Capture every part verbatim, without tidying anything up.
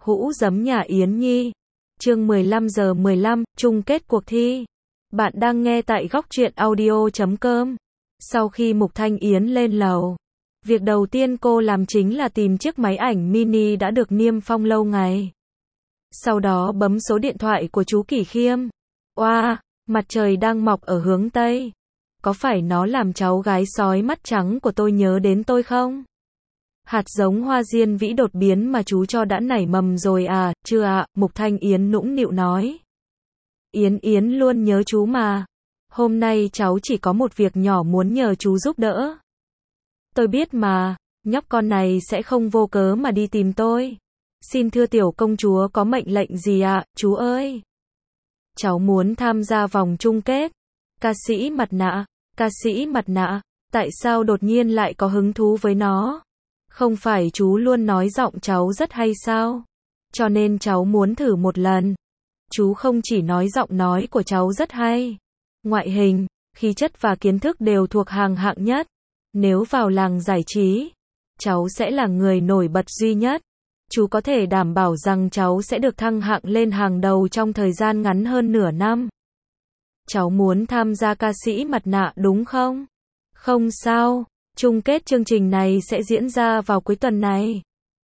Hũ giấm nhà Yến Nhi. Chương mười lăm giờ mười lăm, chung kết cuộc thi. Bạn đang nghe tại góc truyện audio chấm com. Sau khi Mục Thanh Yến lên lầu, việc đầu tiên cô làm chính là tìm chiếc máy ảnh mini đã được niêm phong lâu ngày. Sau đó bấm số điện thoại của chú Kỷ Khiêm. Oa, mặt trời đang mọc ở hướng Tây. Có phải nó làm cháu gái sói mắt trắng của tôi nhớ đến tôi không? Hạt giống hoa diên vĩ đột biến mà chú cho đã nảy mầm rồi à? Chưa ạ, Mục Thanh Yến nũng nịu nói. Yến Yến luôn nhớ chú mà. Hôm nay cháu chỉ có một việc nhỏ muốn nhờ chú giúp đỡ. Tôi biết mà, nhóc con này sẽ không vô cớ mà đi tìm tôi. Xin thưa tiểu công chúa có mệnh lệnh gì ạ, chú ơi? Cháu muốn tham gia vòng chung kết. Ca sĩ mặt nạ, ca sĩ mặt nạ, tại sao đột nhiên lại có hứng thú với nó? Không phải chú luôn nói giọng cháu rất hay sao? Cho nên cháu muốn thử một lần. Chú không chỉ nói giọng nói của cháu rất hay. Ngoại hình, khí chất và kiến thức đều thuộc hàng hạng nhất. Nếu vào làng giải trí, cháu sẽ là người nổi bật duy nhất. Chú có thể đảm bảo rằng cháu sẽ được thăng hạng lên hàng đầu trong thời gian ngắn hơn nửa năm. Cháu muốn tham gia ca sĩ mặt nạ đúng không? Không sao, chung kết chương trình này sẽ diễn ra vào cuối tuần này.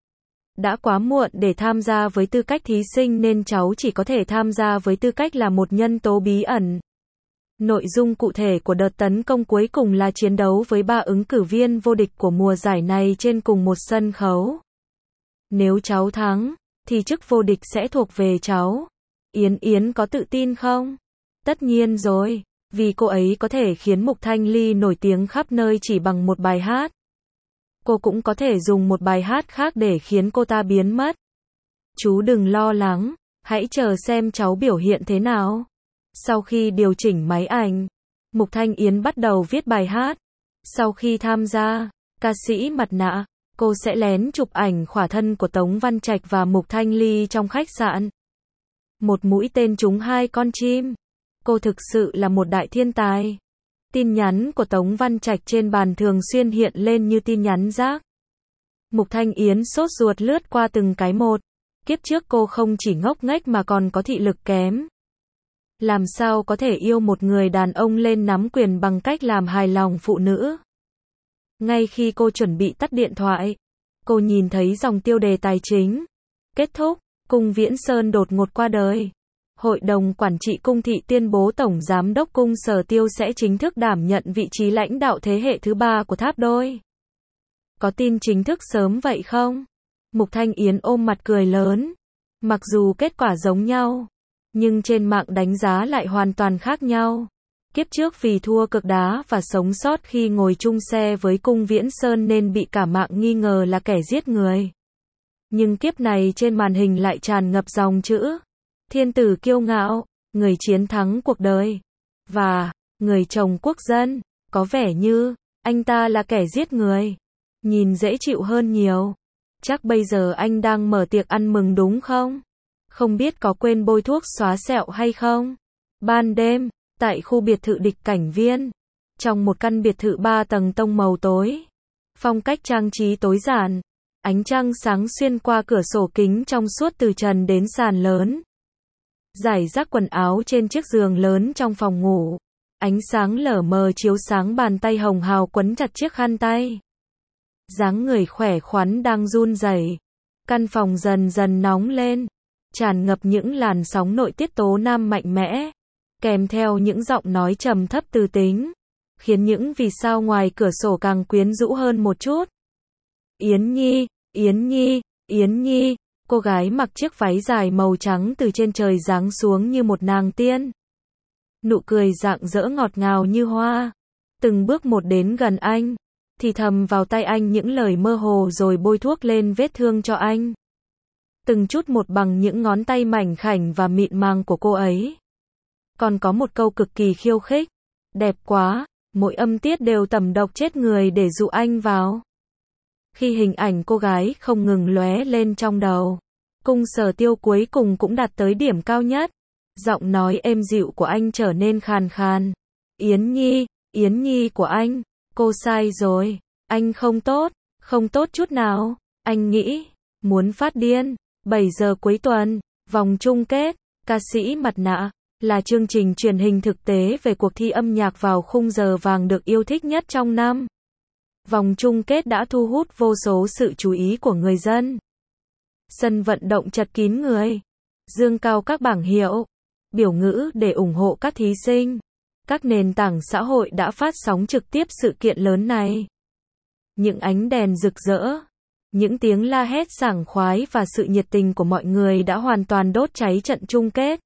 Đã quá muộn để tham gia với tư cách thí sinh nên cháu chỉ có thể tham gia với tư cách là một nhân tố bí ẩn. Nội dung cụ thể của đợt tấn công cuối cùng là chiến đấu với ba ứng cử viên vô địch của mùa giải này trên cùng một sân khấu. Nếu cháu thắng, thì chức vô địch sẽ thuộc về cháu. Yến Yến có tự tin không? Tất nhiên rồi, vì cô ấy có thể khiến Mục Thanh Ly nổi tiếng khắp nơi chỉ bằng một bài hát. Cô cũng có thể dùng một bài hát khác để khiến cô ta biến mất. Chú đừng lo lắng, hãy chờ xem cháu biểu hiện thế nào. Sau khi điều chỉnh máy ảnh, Mục Thanh Yến bắt đầu viết bài hát. Sau khi tham gia ca sĩ mặt nạ, cô sẽ lén chụp ảnh khỏa thân của Tống Văn Trạch và Mục Thanh Ly trong khách sạn. Một mũi tên trúng hai con chim. Cô thực sự là một đại thiên tài. Tin nhắn của Tống Văn Trạch trên bàn thường xuyên hiện lên như tin nhắn rác. Mục Thanh Yến sốt ruột lướt qua từng cái một. Kiếp trước cô không chỉ ngốc nghếch mà còn có thị lực kém. Làm sao có thể yêu một người đàn ông lên nắm quyền bằng cách làm hài lòng phụ nữ? Ngay khi cô chuẩn bị tắt điện thoại, cô nhìn thấy dòng tiêu đề tài chính. Kết thúc, Cung Viễn Sơn đột ngột qua đời. Hội đồng quản trị Cung thị tuyên bố Tổng Giám đốc Cung Sở Tiêu sẽ chính thức đảm nhận vị trí lãnh đạo thế hệ thứ ba của Tháp Đôi. Có tin chính thức sớm vậy không? Mục Thanh Yến ôm mặt cười lớn. Mặc dù kết quả giống nhau, nhưng trên mạng đánh giá lại hoàn toàn khác nhau. Kiếp trước vì thua cực đá và sống sót khi ngồi chung xe với Cung Viễn Sơn nên bị cả mạng nghi ngờ là kẻ giết người. Nhưng kiếp này trên màn hình lại tràn ngập dòng chữ thiên tử kiêu ngạo, người chiến thắng cuộc đời, và người chồng quốc dân, có vẻ như anh ta là kẻ giết người. Nhìn dễ chịu hơn nhiều. Chắc bây giờ anh đang mở tiệc ăn mừng đúng không? Không biết có quên bôi thuốc xóa sẹo hay không? Ban đêm, tại khu biệt thự Địch Cảnh Viên, trong một căn biệt thự ba tầng tông màu tối, phong cách trang trí tối giản, ánh trăng sáng xuyên qua cửa sổ kính trong suốt từ trần đến sàn lớn. Rải rác quần áo trên chiếc giường lớn trong phòng ngủ, ánh sáng lờ mờ chiếu sáng bàn tay hồng hào quấn chặt chiếc khăn tay. Dáng người khỏe khoắn đang run rẩy. Căn phòng dần dần nóng lên, tràn ngập những làn sóng nội tiết tố nam mạnh mẽ, kèm theo những giọng nói trầm thấp từ tính, khiến những vì sao ngoài cửa sổ càng quyến rũ hơn một chút. Yến Nhi, Yến Nhi, Yến Nhi, cô gái mặc chiếc váy dài màu trắng từ trên trời giáng xuống như một nàng tiên. Nụ cười rạng rỡ ngọt ngào như hoa. Từng bước một đến gần anh, thì thầm vào tai anh những lời mơ hồ rồi bôi thuốc lên vết thương cho anh. Từng chút một bằng những ngón tay mảnh khảnh và mịn màng của cô ấy. Còn có một câu cực kỳ khiêu khích. Đẹp quá, mỗi âm tiết đều tẩm độc chết người để dụ anh vào. Khi hình ảnh cô gái không ngừng lóe lên trong đầu, Cung Sở Tiêu cuối cùng cũng đạt tới điểm cao nhất. Giọng nói êm dịu của anh trở nên khàn khàn. Yến Nhi, Yến Nhi của anh, cô sai rồi. Anh không tốt, không tốt chút nào. Anh nghĩ, muốn phát điên. bảy giờ cuối tuần, vòng chung kết, ca sĩ mặt nạ, là chương trình truyền hình thực tế về cuộc thi âm nhạc vào khung giờ vàng được yêu thích nhất trong năm. Vòng chung kết đã thu hút vô số sự chú ý của người dân. Sân vận động chật kín người, dương cao các bảng hiệu, biểu ngữ để ủng hộ các thí sinh. Các nền tảng xã hội đã phát sóng trực tiếp sự kiện lớn này. Những ánh đèn rực rỡ, những tiếng la hét sảng khoái và sự nhiệt tình của mọi người đã hoàn toàn đốt cháy trận chung kết.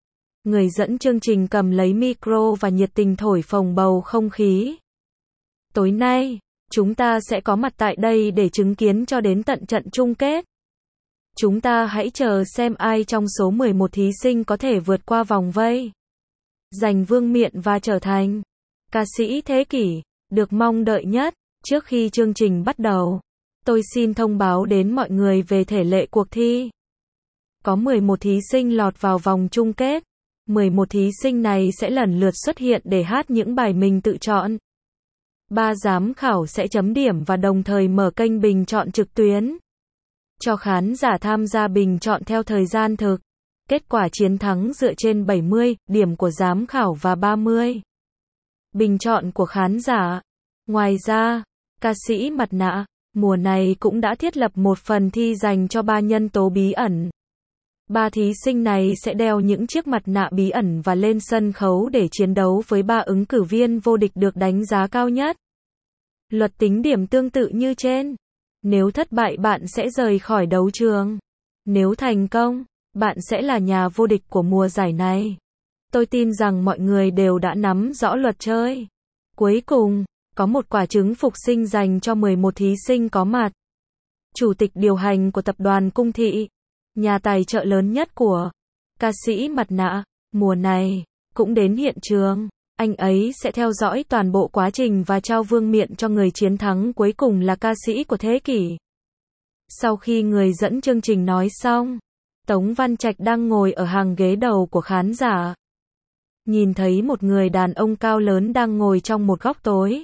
Người dẫn chương trình cầm lấy micro và nhiệt tình thổi phồng bầu không khí. Tối nay, chúng ta sẽ có mặt tại đây để chứng kiến cho đến tận trận chung kết. Chúng ta hãy chờ xem ai trong số mười một thí sinh có thể vượt qua vòng vây, giành vương miện và trở thành ca sĩ thế kỷ được mong đợi nhất. Trước khi chương trình bắt đầu, tôi xin thông báo đến mọi người về thể lệ cuộc thi. Có mười một thí sinh lọt vào vòng chung kết. mười một thí sinh này sẽ lần lượt xuất hiện để hát những bài mình tự chọn. Ba giám khảo sẽ chấm điểm và đồng thời mở kênh bình chọn trực tuyến cho khán giả tham gia bình chọn theo thời gian thực. Kết quả chiến thắng dựa trên bảy mươi điểm của giám khảo và ba mươi bình chọn của khán giả. Ngoài ra, ca sĩ mặt nạ mùa này cũng đã thiết lập một phần thi dành cho ba nhân tố bí ẩn. Ba thí sinh này sẽ đeo những chiếc mặt nạ bí ẩn và lên sân khấu để chiến đấu với ba ứng cử viên vô địch được đánh giá cao nhất. Luật tính điểm tương tự như trên. Nếu thất bại bạn sẽ rời khỏi đấu trường. Nếu thành công, bạn sẽ là nhà vô địch của mùa giải này. Tôi tin rằng mọi người đều đã nắm rõ luật chơi. Cuối cùng, có một quả trứng phục sinh dành cho mười một thí sinh có mặt. Chủ tịch điều hành của tập đoàn Cung Thị, nhà tài trợ lớn nhất của ca sĩ mặt nạ mùa này, cũng đến hiện trường. Anh ấy sẽ theo dõi toàn bộ quá trình và trao vương miện cho người chiến thắng cuối cùng là ca sĩ của thế kỷ. Sau khi người dẫn chương trình nói xong, Tống Văn Trạch đang ngồi ở hàng ghế đầu của khán giả. Nhìn thấy một người đàn ông cao lớn đang ngồi trong một góc tối.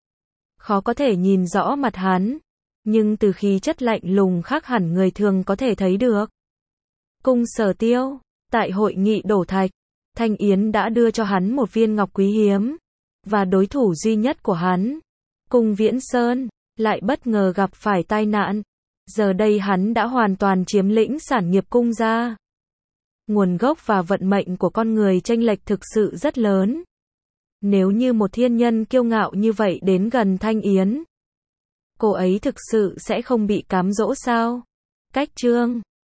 Khó có thể nhìn rõ mặt hắn, nhưng từ khí chất lạnh lùng khác hẳn người thường có thể thấy được. Cung Sở Tiêu, tại hội nghị đổ thạch, Thanh Yến đã đưa cho hắn một viên ngọc quý hiếm, và đối thủ duy nhất của hắn, Cung Viễn Sơn, lại bất ngờ gặp phải tai nạn. Giờ đây hắn đã hoàn toàn chiếm lĩnh sản nghiệp Cung gia. Nguồn gốc và vận mệnh của con người chênh lệch thực sự rất lớn. Nếu như một thiên nhân kiêu ngạo như vậy đến gần Thanh Yến, cô ấy thực sự sẽ không bị cám dỗ sao? Cách chương